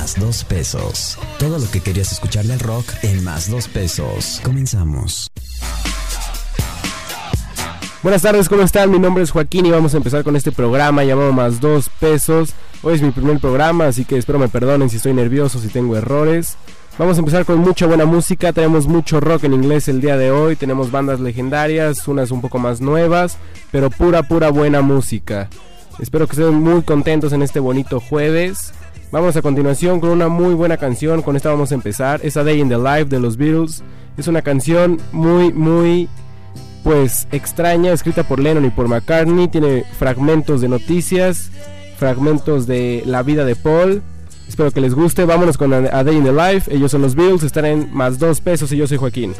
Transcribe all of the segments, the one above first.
Más 2 pesos. Todo lo que querías escuchar del rock en Más 2 pesos. Comenzamos. Buenas tardes, ¿cómo están? Mi nombre es Joaquín y vamos a empezar con este programa llamado Más 2 pesos. Hoy es mi primer programa, así que espero me perdonen si estoy nervioso, si tengo errores. Vamos a empezar con mucha buena música, tenemos mucho rock en inglés el día de hoy, tenemos bandas legendarias, unas un poco más nuevas, pero pura buena música. Espero que estén muy contentos en este bonito jueves. Vamos a continuación con una muy buena canción, con esta vamos a empezar, es A Day in the Life de los Beatles. Es una canción muy pues extraña, escrita por Lennon y por McCartney, tiene fragmentos de noticias, fragmentos de la vida de Paul. Espero que les guste, vámonos con A Day in the Life. Ellos son los Beatles, están en Más 2 pesos y yo soy Joaquín.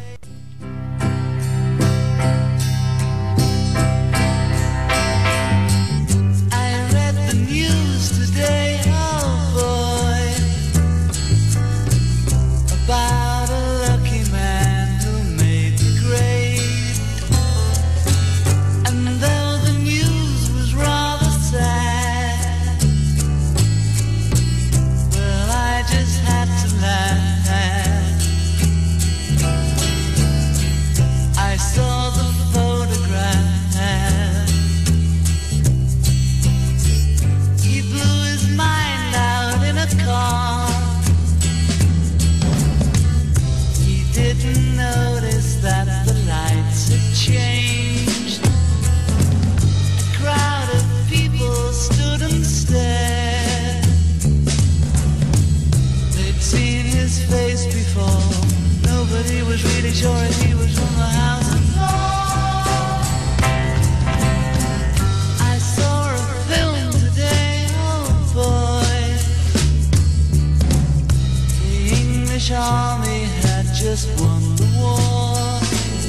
Army had just won the war.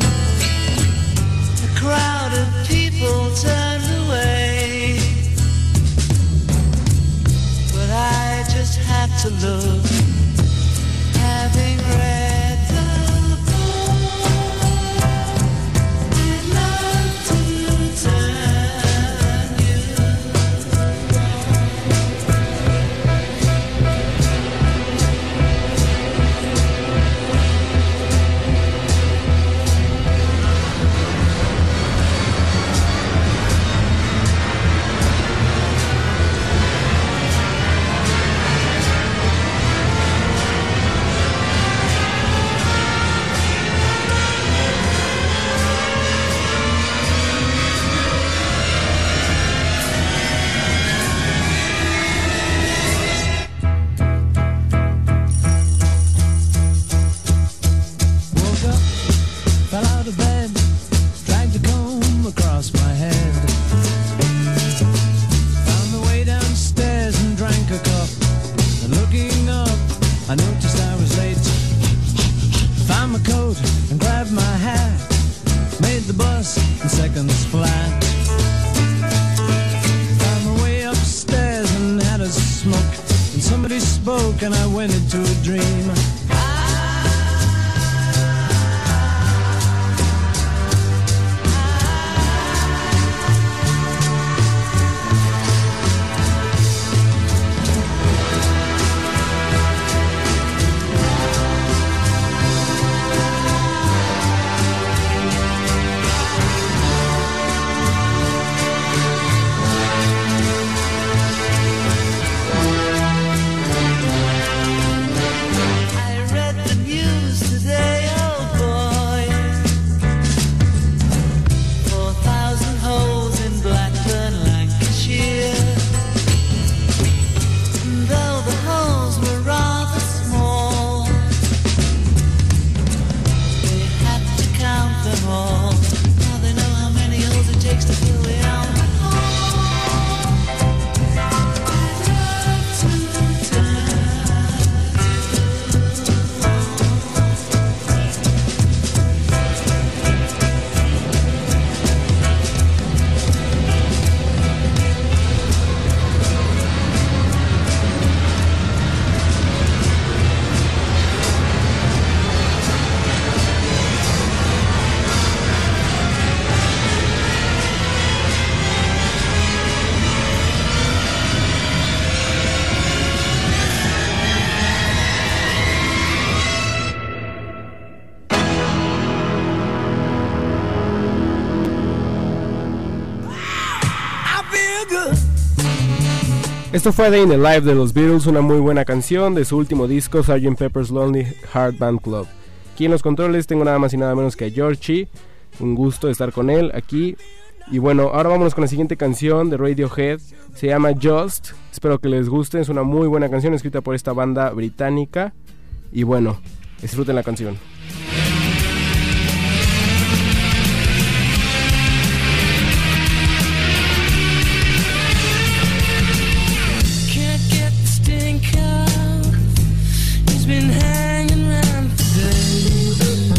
A crowd of people turned away, but I just had to look, having read the book. I'd love to turn you. And I went into a dream. Esto fue Day in the Life de los Beatles, una muy buena canción de su último disco, Sgt. Pepper's Lonely Heart Band Club. Aquí en los controles tengo nada más y nada menos que a Georgie, un gusto estar con él aquí. Y bueno, ahora vámonos con la siguiente canción de Radiohead, se llama Just, espero que les guste, es una muy buena canción escrita por esta banda británica. Y bueno, disfruten la canción. Been hanging around for days.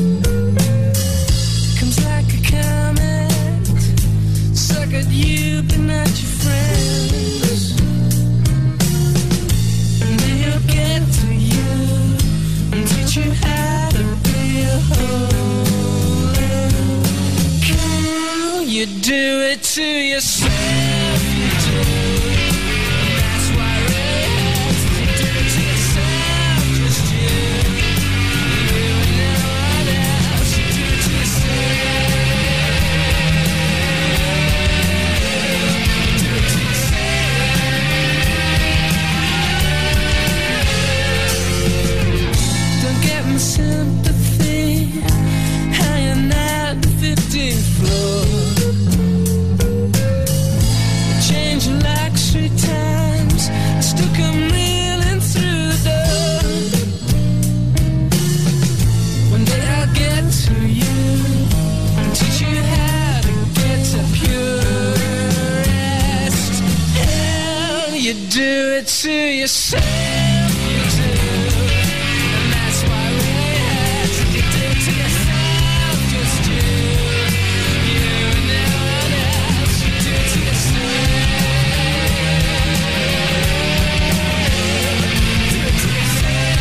Comes like a comet, suck at you but not your friends. And then he'll get to you and teach you how to be a holy. Can you do it to yourself? You do. That's why it hurts. You do it to yourself. Just you and no one else. You do it to yourself. You do it to yourself. Don't get my sympathy. Hanging out the 15th floor. Changing like 3 times. I still come reeling through the door. One day I'll get to you and teach you how to get to pure rest. Hell, you do it to yourself, you do. And that's why we had to. You do it to yourself, just you. You and no one else. You do it to yourself. Do it to yourself.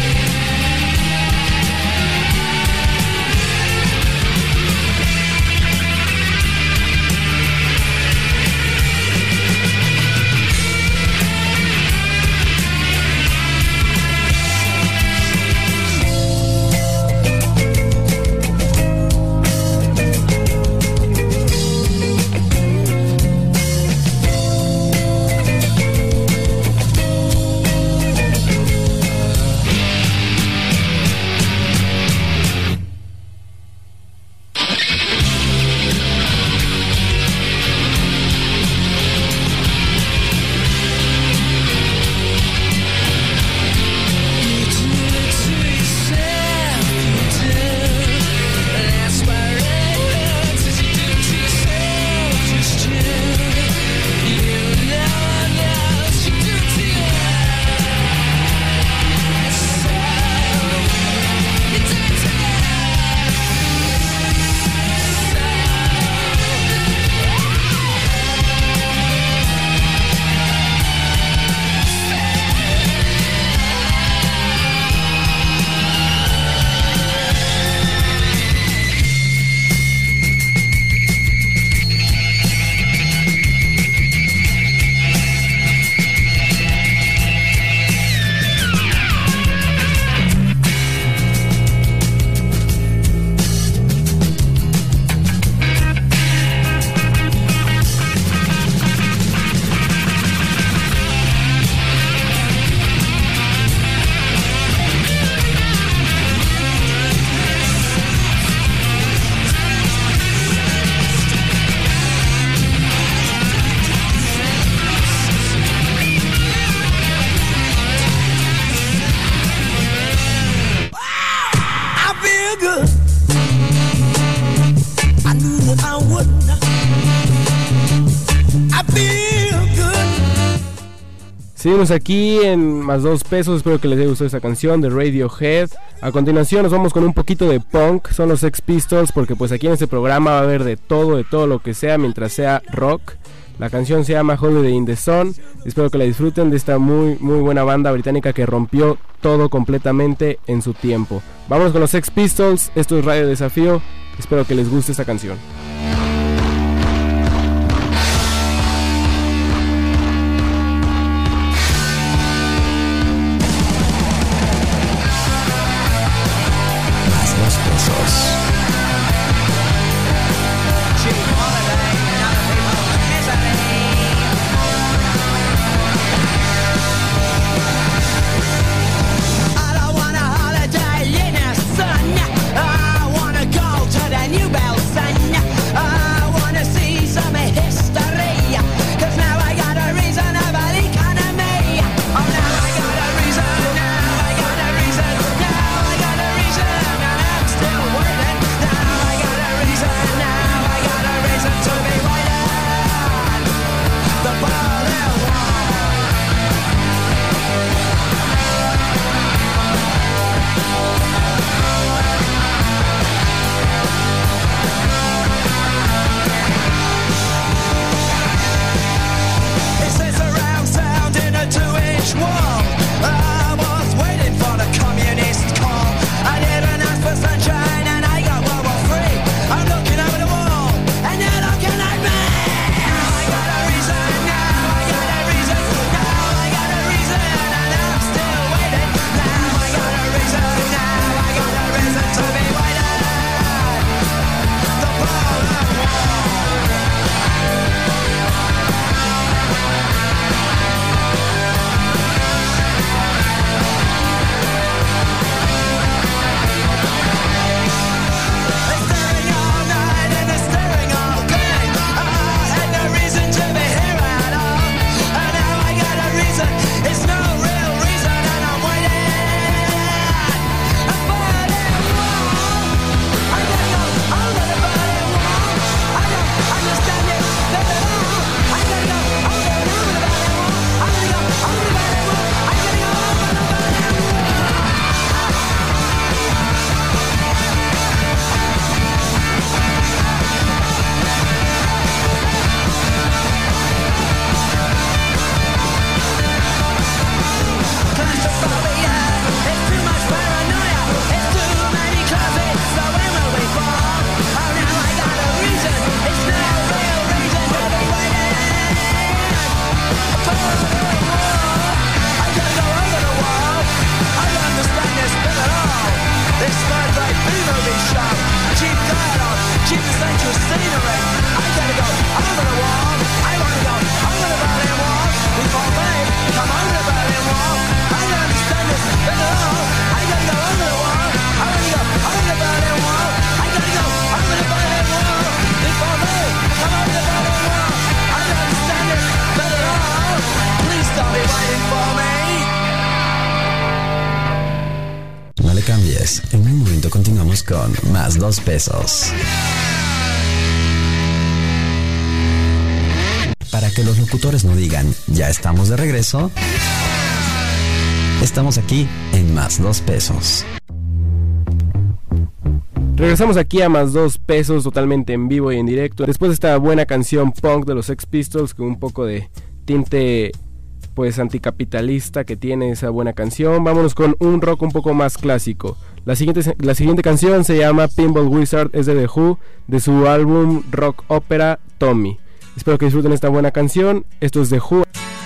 Seguimos aquí en más 2 pesos, espero que les haya gustado esta canción de Radiohead. A continuación nos vamos con un poquito de punk, son los Sex Pistols, porque pues aquí en este programa va a haber de todo lo que sea, mientras sea rock. La canción se llama Holiday in the Sun, espero que la disfruten de esta muy buena banda británica que rompió todo completamente en su tiempo. Vámonos con los Sex Pistols, esto es Radio Desafío, espero que les guste esta canción. Continuamos con Más 2 Pesos. Para que los locutores no digan, ya estamos de regreso, estamos aquí en Más 2 Pesos. Regresamos aquí a Más 2 Pesos, totalmente en vivo y en directo. Después de esta buena canción punk de los Sex Pistols, con un poco de tinte pues anticapitalista que tiene esa buena canción, vámonos con un rock un poco más clásico. La siguiente canción se llama Pinball Wizard, es de The Who, de su álbum rock ópera Tommy. Espero que disfruten esta buena canción. Esto es The Who.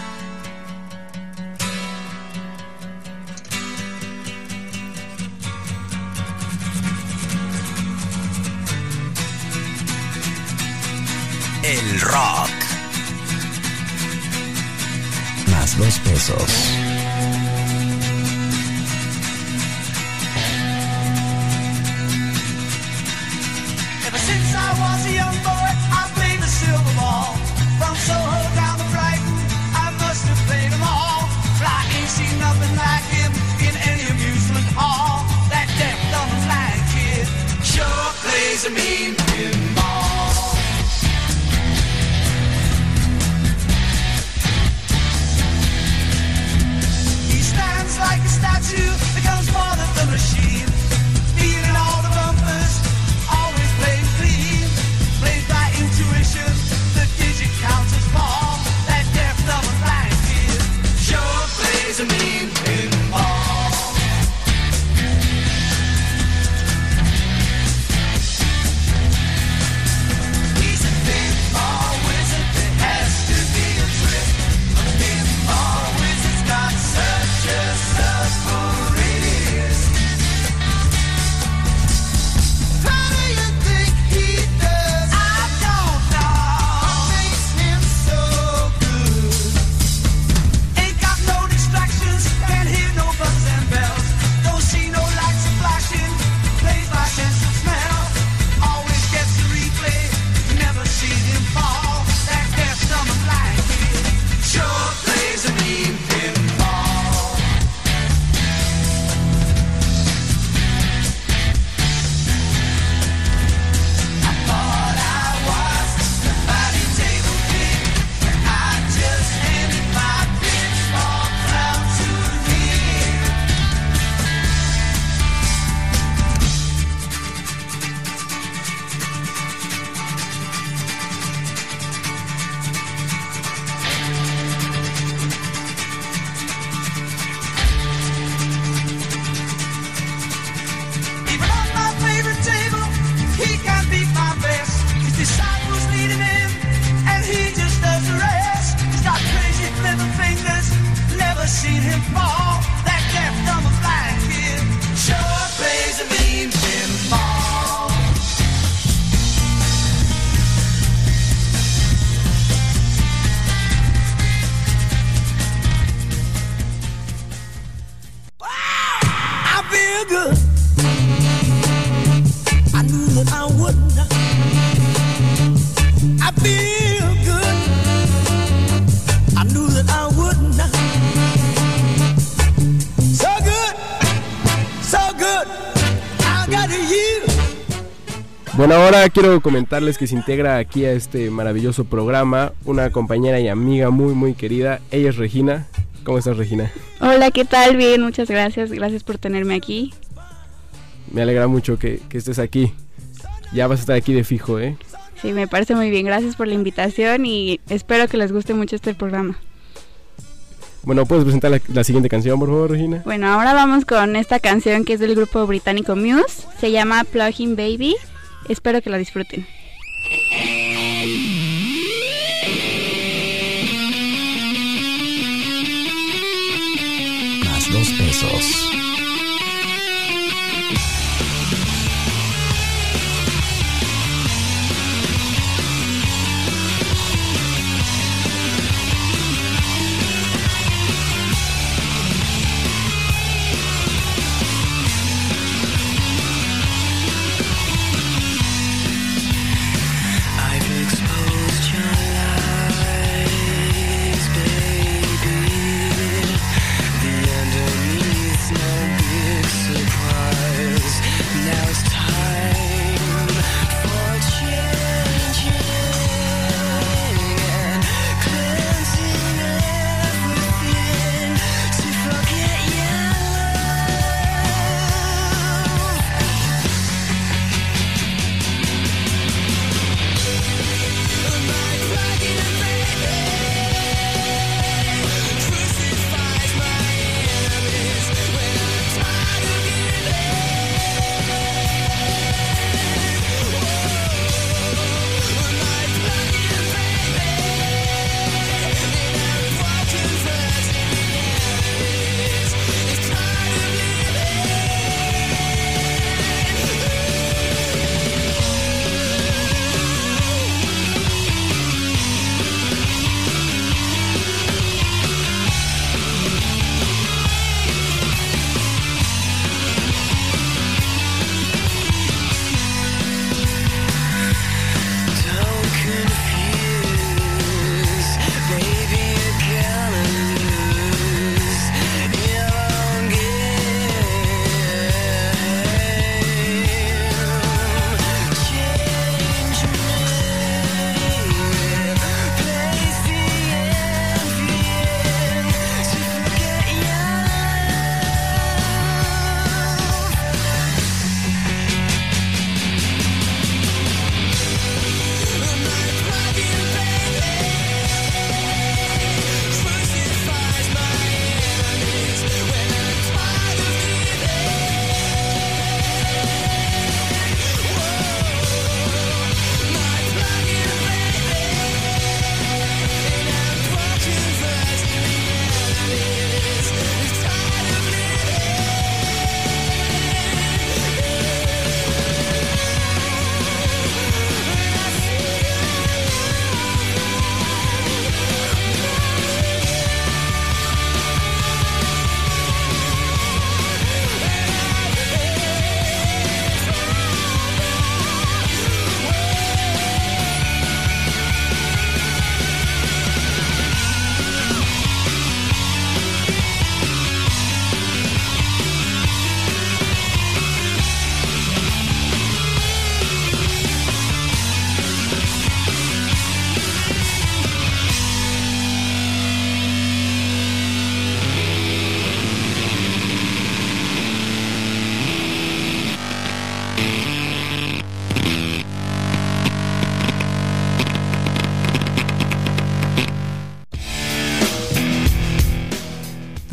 El rock. Más 2 Pesos. Ever since I was a young boy, I played the silver ball. From Soho down to Brighton, I must have played them all. But I ain't seen nothing like him in any amusement hall. That deaf, dumb, and blind kid sure plays a mean pinball. He stands like a statue, becomes more than the machine. Beating all the bumpers, always playing clean. Plays by intuition, the digit counts as fall. That deaf, dumb, and blind kid sure plays a mean pinball. He's a pinball wizard, there has to be a trick. A pinball wizard's got such a submarine. How do you think he does? I don't know. What makes him so good? Ain't got no distractions, can't hear no buzzes and bells. Don't see no lights flashing, plays by sense of smell. Always gets the replay, never seen him fall. That deaf, dumb, and blind kid sure plays a mean pinball. I thought I was the body table king, but I just handed my pinball crown to him. Even on my favorite table, he can't beat my best. His disciples lead him in, and he just does the rest. He's got crazy little fingers, never seen him fall. That deaf, dumb, and blind kid sure plays a mean pinball. I feel good. I knew that I wouldn't. I feel good. I knew that I wouldn't. So good, so good. I got you. Bueno, ahora quiero comentarles que se integra aquí a este maravilloso programa una compañera y amiga muy muy querida. Ella es Regina. ¿Cómo estás, Regina? Hola, ¿qué tal? Bien, muchas gracias. Gracias por tenerme aquí. Me alegra mucho que estés aquí. Ya vas a estar aquí de fijo, ¿eh? Sí, me parece muy bien. Gracias por la invitación y espero que les guste mucho este programa. Bueno, ¿puedes presentar la siguiente canción, por favor, Regina? Bueno, ahora vamos con esta canción que es del grupo británico Muse. Se llama Plug-in Baby. Espero que la disfruten. Más 2 Pesos. I've exposed your lies, baby. The underneath snow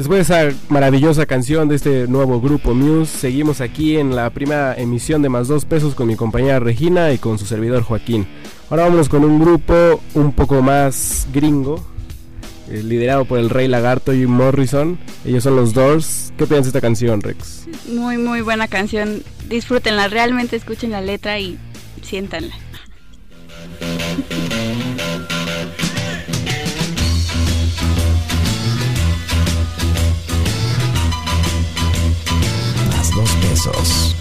Después de esa maravillosa canción de este nuevo grupo Muse, seguimos aquí en la primera emisión de Más 2 Pesos con mi compañera Regina y con su servidor Joaquín. Ahora vámonos con un grupo un poco más gringo, liderado por el Rey Lagarto y Morrison. Ellos son los Doors. ¿Qué piensas de esta canción, Rex? Muy, muy buena canción. Disfrútenla, realmente escuchen la letra y siéntanla. Más 2 pesos.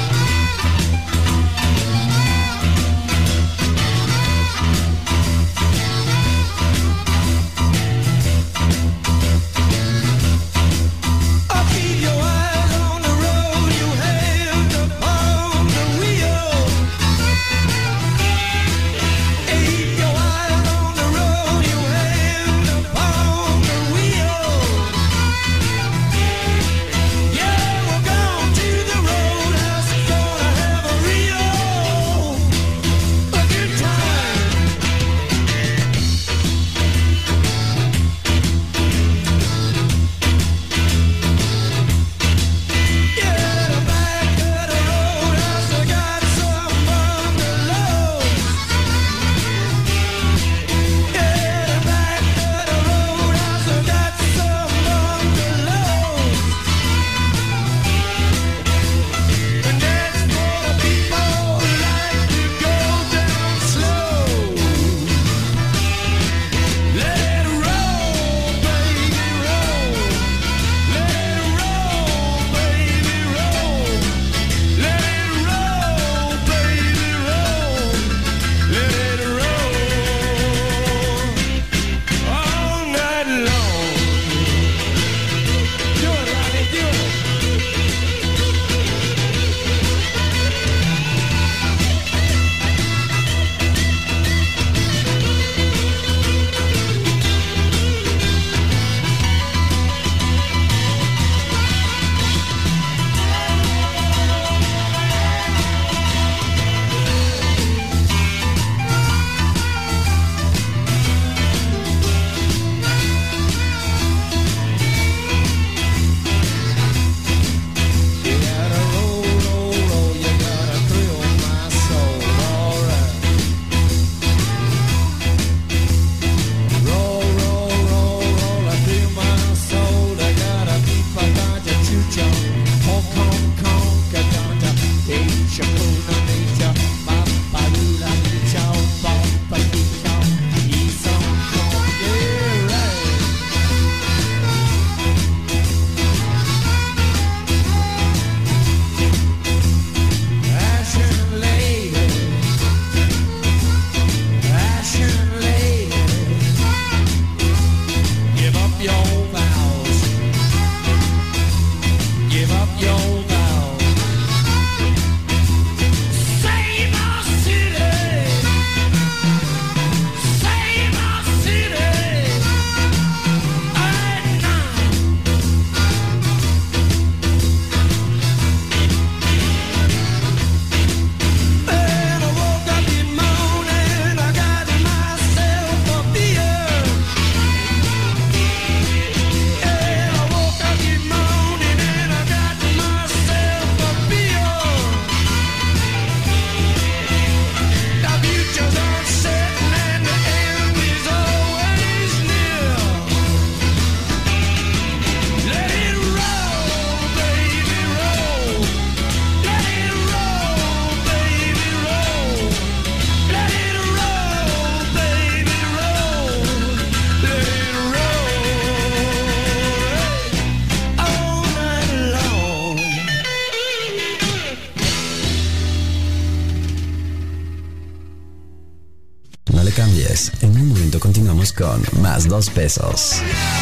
cambies. En un momento continuamos con Más 2 Pesos.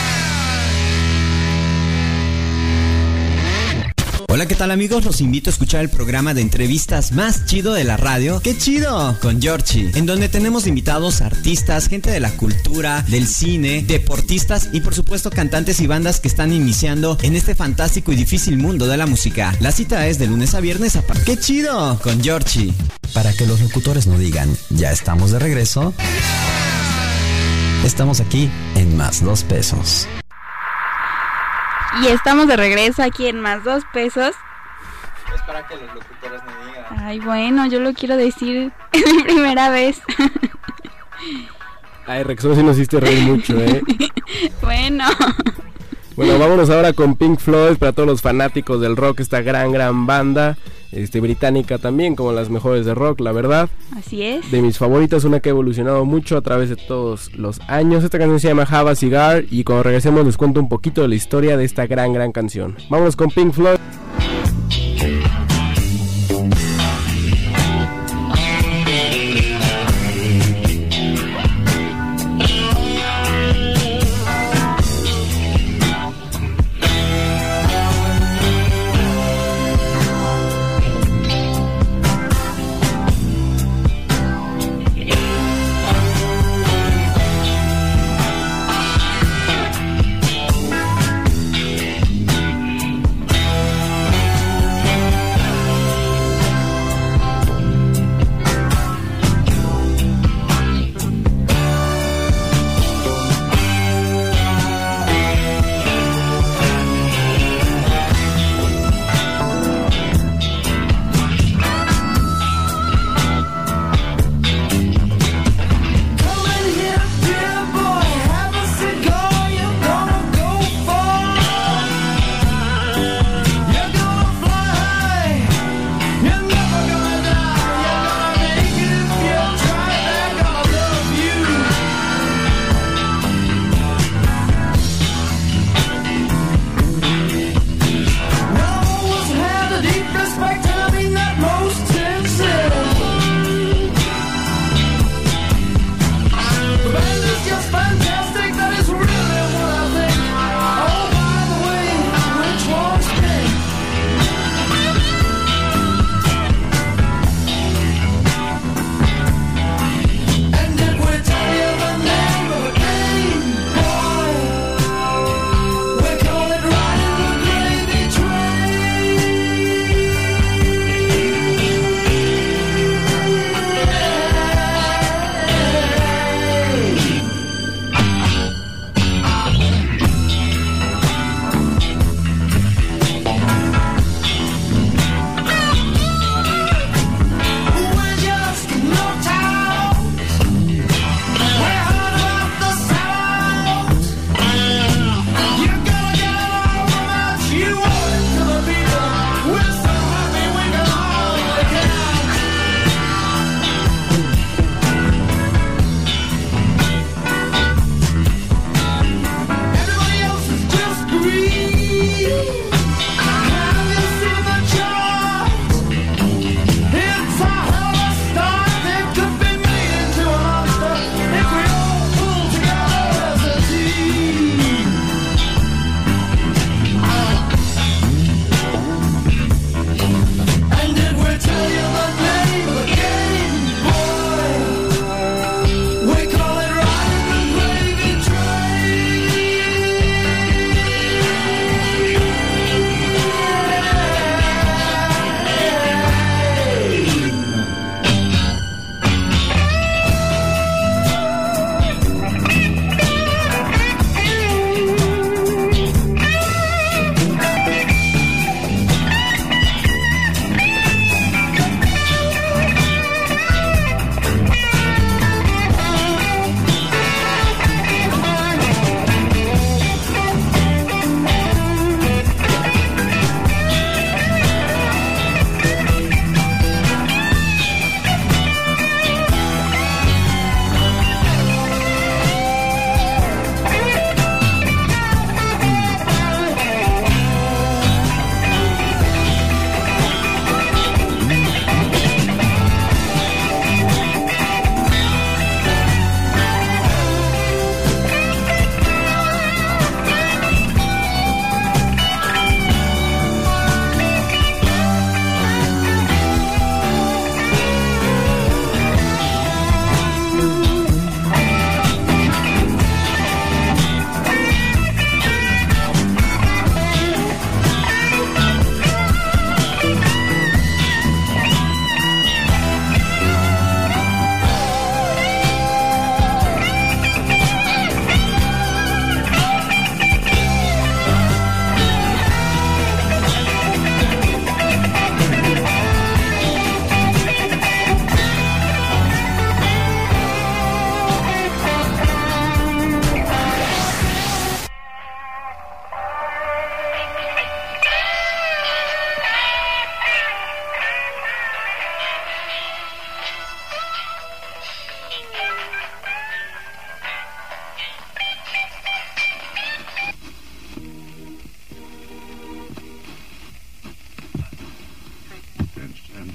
Hola, ¿qué tal, amigos? Los invito a escuchar el programa de entrevistas más chido de la radio. ¡Qué chido! Con Georgie, en donde tenemos invitados artistas, gente de la cultura, del cine, deportistas y por supuesto cantantes y bandas que están iniciando en este fantástico y difícil mundo de la música. La cita es de lunes a viernes a ¡Qué chido! Con Georgie. Para que los locutores no digan, ya estamos de regreso, estamos aquí en Más 2 Pesos. Y estamos de regreso aquí en Más 2 Pesos. Es para que los locutores me digan. Ay, bueno, yo lo quiero decir, es mi primera vez. Ay, Rexona, sí nos hiciste reír mucho, ¿eh? Bueno. Bueno, vámonos ahora con Pink Floyd para todos los fanáticos del rock, esta gran banda, británica también, como las mejores de rock, la verdad. Así es. De mis favoritas, una que ha evolucionado mucho a través de todos los años. Esta canción se llama Have a Cigar y cuando regresemos les cuento un poquito de la historia de esta gran canción. Vámonos con Pink Floyd.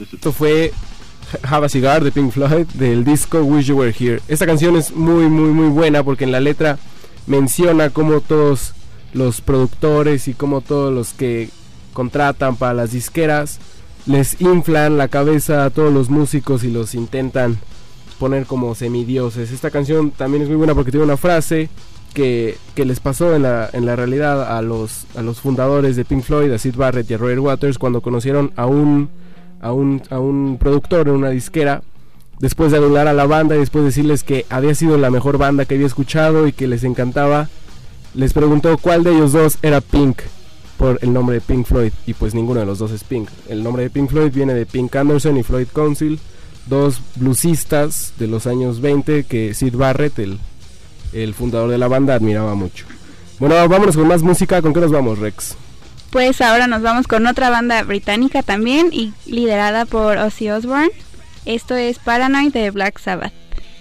Esto fue Have a Cigar de Pink Floyd del disco Wish You Were Here. Esta canción es muy buena porque en la letra menciona cómo todos los productores y cómo todos los que contratan para las disqueras les inflan la cabeza a todos los músicos y los intentan poner como semidioses. Esta canción también es muy buena porque tiene una frase que les pasó en la realidad a los fundadores de Pink Floyd, a Syd Barrett y a Roger Waters, cuando conocieron a un productor en una disquera, después de adular a la banda y después de decirles que había sido la mejor banda que había escuchado y que les encantaba, les preguntó cuál de ellos dos era Pink por el nombre de Pink Floyd, y pues ninguno de los dos es Pink. El nombre de Pink Floyd viene de Pink Anderson y Floyd Council, dos bluesistas de los años 20 que Syd Barrett, el fundador de la banda, admiraba mucho. Bueno, vámonos con más música. ¿Con qué nos vamos, Rex? Pues ahora nos vamos con otra banda británica también y liderada por Ozzy Osbourne. Esto es Paranoid de Black Sabbath.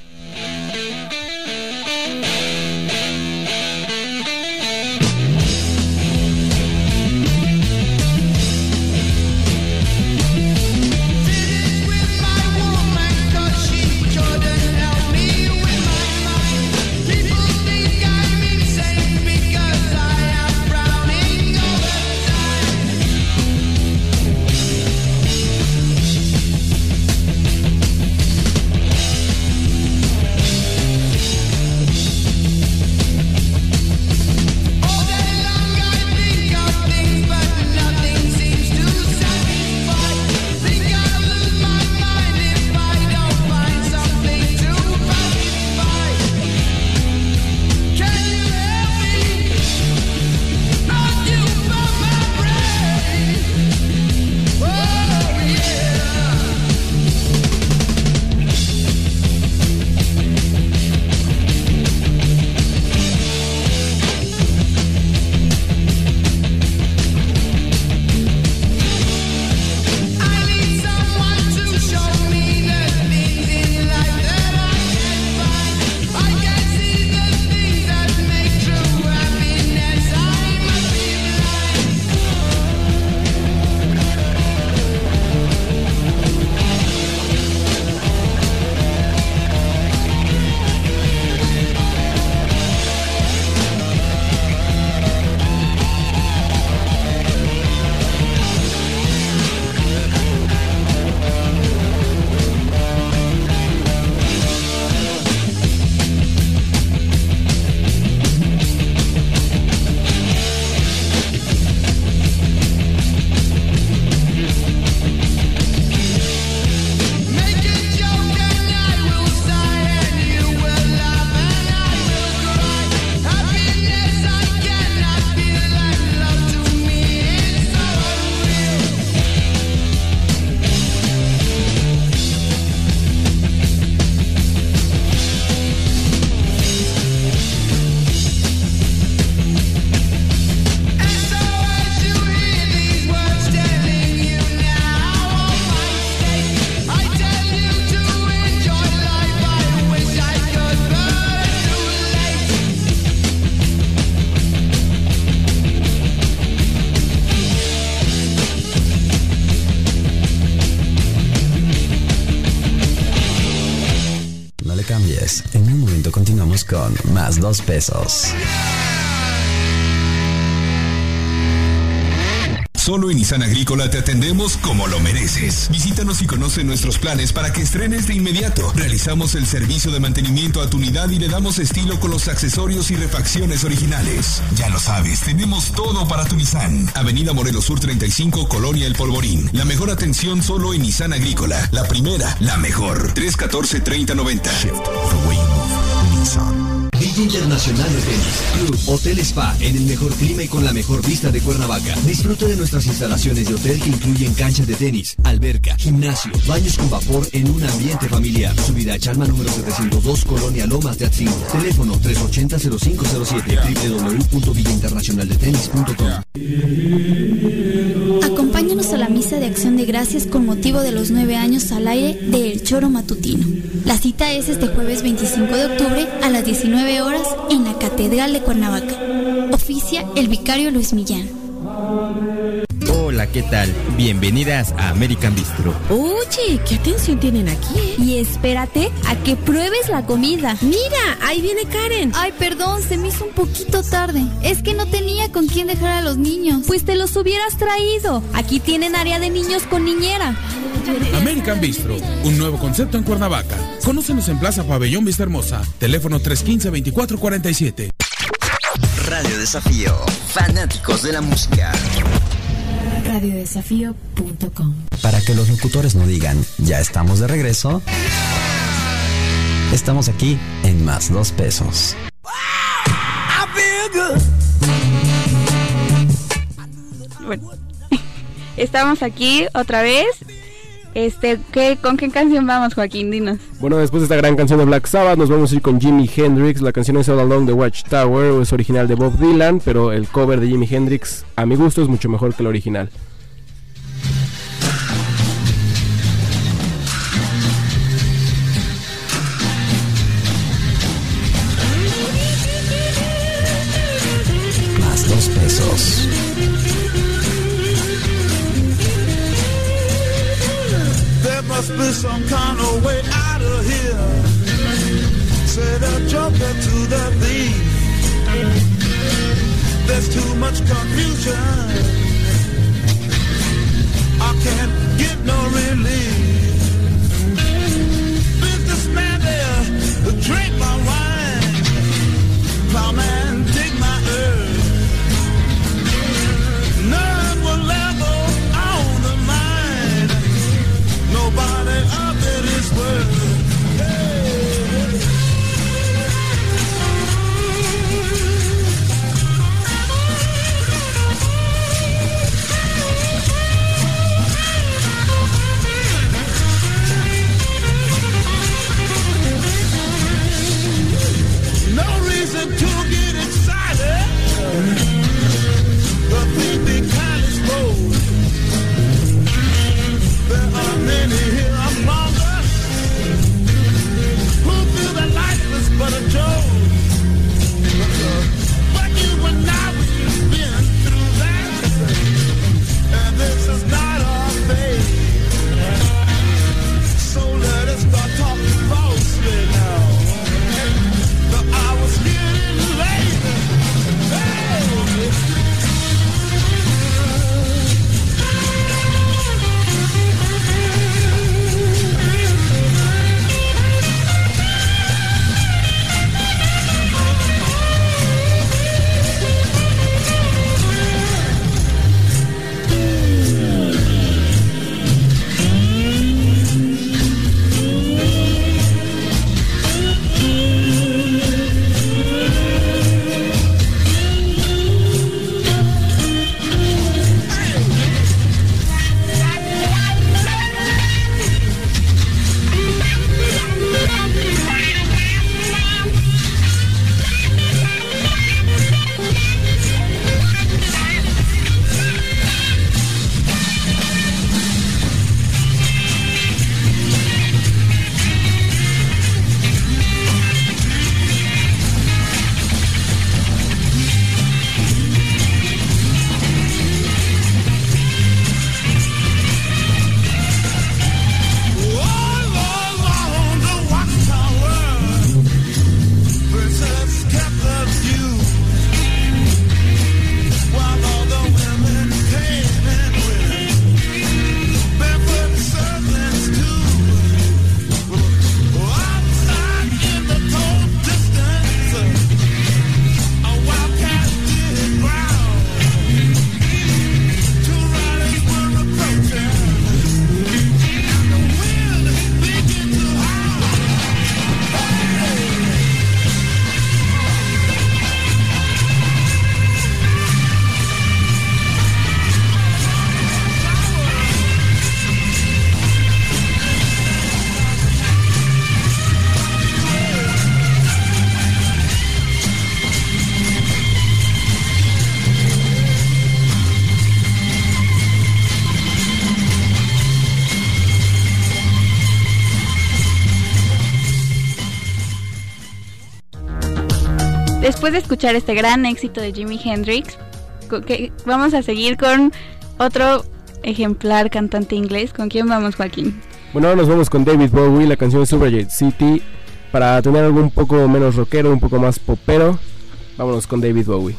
En un momento continuamos con Más 2 Pesos. Solo en Nissan Agrícola te atendemos como lo mereces. Visítanos y conoce nuestros planes para que estrenes de inmediato. Realizamos el servicio de mantenimiento a tu unidad y le damos estilo con los accesorios y refacciones originales. Ya lo sabes, tenemos todo para tu Nissan. Avenida Morelos Sur 35, Colonia El Polvorín. La mejor atención solo en Nissan Agrícola. La primera, la mejor. 314-3090. Shift the way you move. Nissan. Villa Internacional de Tenis, Club, Hotel Spa, en el mejor clima y con la mejor vista de Cuernavaca. Disfruta de nuestras instalaciones de hotel que incluyen cancha de tenis, alberca, gimnasio, baños con vapor en un ambiente familiar. Subida a Chalma número 702, Colonia Lomas de Atzingo. Teléfono 380-0507, www.villainternacionaldetenis.com. Acompáñanos a la misa de acción de gracias con motivo de los 9 años al aire de El Choro Matutino. La cita es este jueves 25 de octubre a las 19 horas en la Catedral de Cuernavaca. Oficia el vicario Luis Millán. Hola, ¿qué tal? Bienvenidas a American Bistro. Oye, ¿qué atención tienen aquí? Y espérate a que pruebes la comida. Mira, ahí viene Karen. Ay, perdón, se me hizo un poquito tarde. Es que no tenía con quién dejar a los niños. Pues te los hubieras traído. Aquí tienen área de niños con niñera. American Bistro, un nuevo concepto en Cuernavaca. Conócenos en Plaza Pabellón Vista Hermosa. Teléfono 315-2447. Radio Desafío, fanáticos de la música. Radiodesafío.com. Para que los locutores no digan, ya estamos de regreso, estamos aquí en Más 2 Pesos. Bueno, estamos aquí otra vez. ¿Con qué canción vamos, Joaquín? Dinos. Bueno, después de esta gran canción de Black Sabbath, nos vamos a ir con Jimi Hendrix. La canción es All Along the Watchtower, es original de Bob Dylan, pero el cover de Jimi Hendrix, a mi gusto, es mucho mejor que el original. Más 2 pesos. There must be some kind of way out of here. Said a joker to the thief. There's too much confusion. I can't get no relief. Businessman there, drink my wine. Plowman, dig my earth. None will ever own the mine. Nobody up in this world. No reason to get excited. The Phoebe-Callis road. There are many here among us who feel that life is but a joke. But you and I, we've been through that, and this is not our fate. So let us start talking falsely now. The hour's getting late. Hey! Después de escuchar este gran éxito de Jimi Hendrix, Vamos a seguir con otro ejemplar cantante inglés. ¿Con quién vamos, Joaquín? Bueno, ahora nos vamos con David Bowie, la canción Suffragette City. Para tener algo un poco menos rockero, un poco más popero, vámonos con David Bowie.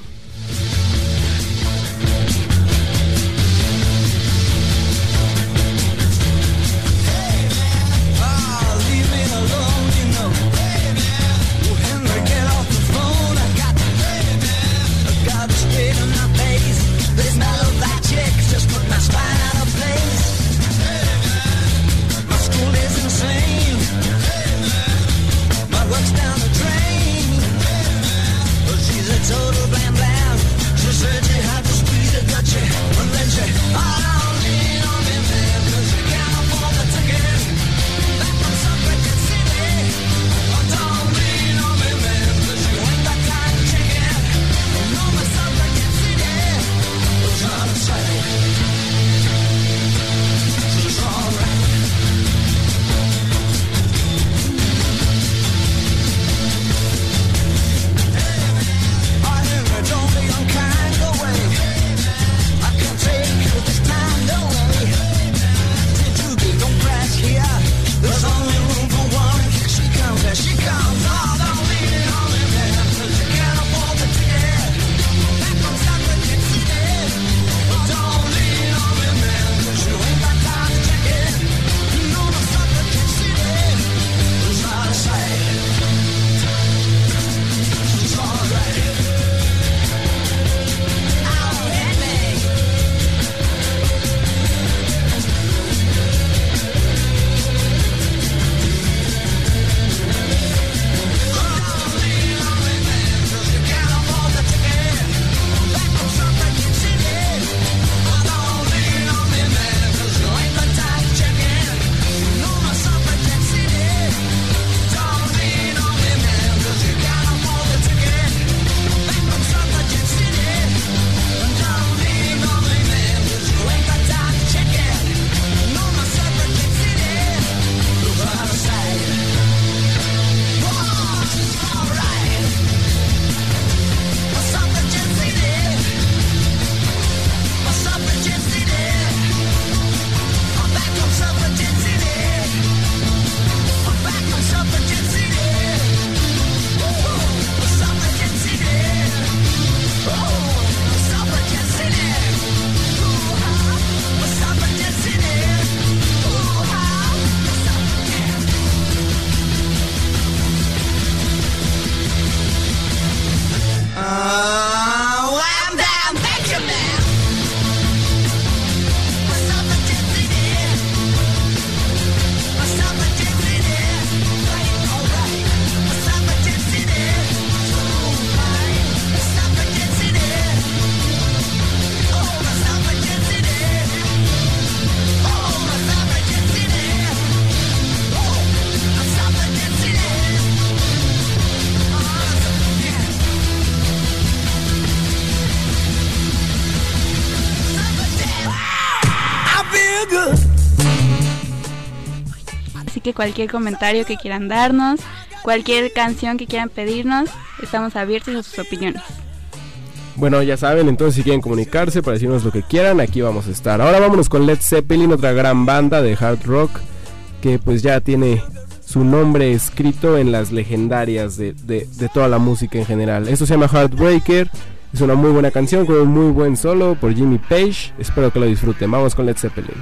Total blam blam. She said you had to squeeze it, got you, and then she, don't lean on me, man, 'cause you can't afford the ticket back from Suffragette City. Don't lean on me, man, 'cause you ain't got time to check it. No more Suffragette City. We're trying to say it's alright. Don't be unkind, go away. I can't take you this time, no way. Don't crash here. There's only room for one. She comes, there she comes. Oh, don't lean it on me, man, 'cause you can't afford the ticket back from Suffragette City. Don't lean on me, man, 'cause you ain't got time to check it. No more Suffragette City. It's out of sight. It's alright. Así que cualquier comentario que quieran darnos, cualquier canción que quieran pedirnos, estamos abiertos a sus opiniones. Bueno, ya saben, entonces si quieren comunicarse para decirnos lo que quieran, aquí vamos a estar. Ahora vámonos con Led Zeppelin, otra gran banda de hard rock que pues ya tiene su nombre escrito en las legendarias de toda la música en general. Esto se llama Heartbreaker, es una muy buena canción con un muy buen solo por Jimmy Page. Espero que lo disfruten. Vamos con Led Zeppelin.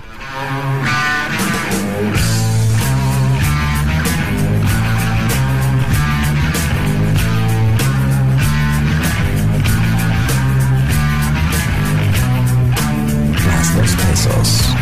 Pesos.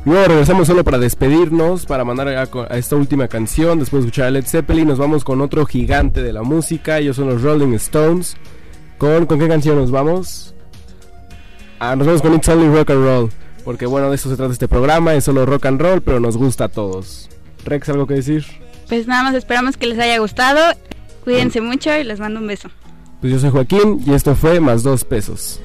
Y luego regresamos solo para despedirnos, para mandar a esta última canción. Después de escuchar a Led Zeppelin, nos vamos con otro gigante de la música. Ellos son los Rolling Stones. ¿Con qué canción nos vamos? Nos vamos con It's Only Rock and Roll. Porque bueno, de eso se trata este programa. Es solo rock and roll, pero nos gusta a todos. Rex, ¿algo que decir? Pues nada más esperamos que les haya gustado. Cuídense mucho y les mando un beso. Pues yo soy Joaquín y esto fue Más 2 Pesos.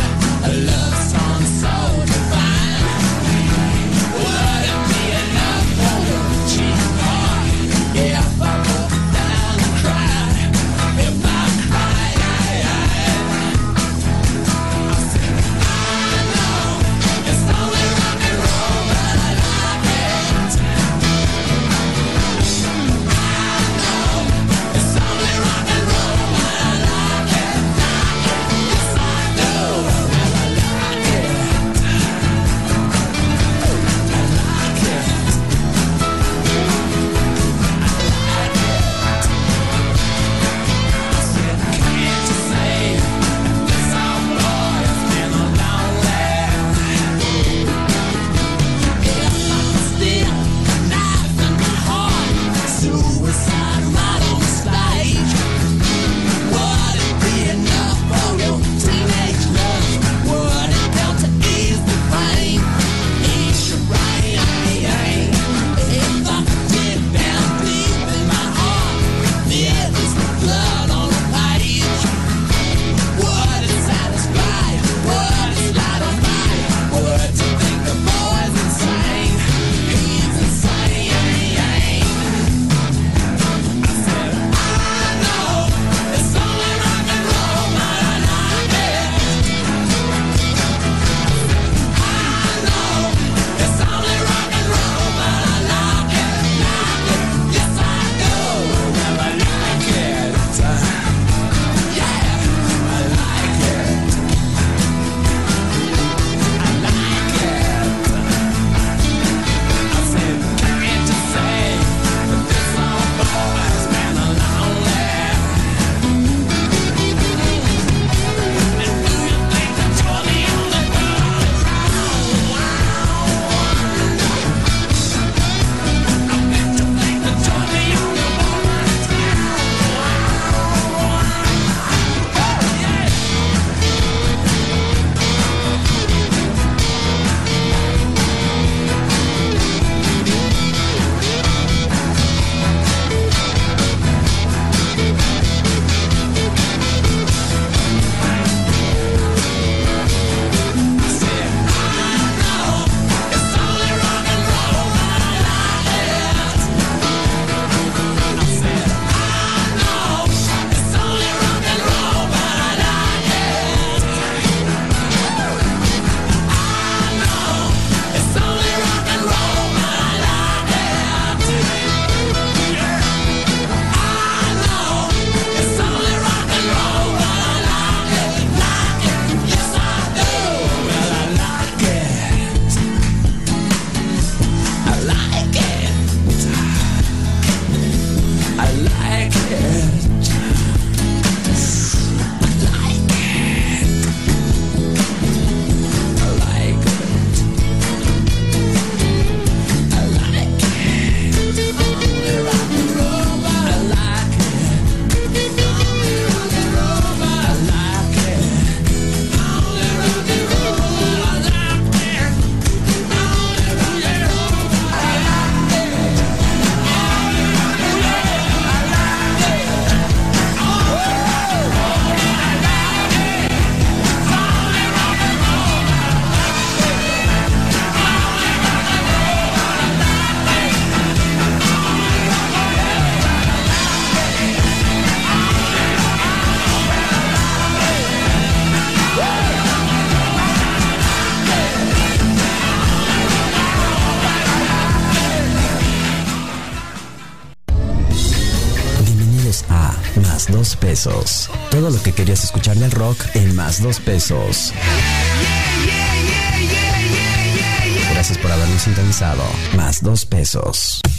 Enough 2 pesos. Todo lo que querías escuchar del rock en más 2 pesos. Gracias por habernos sintonizado. Más 2 pesos.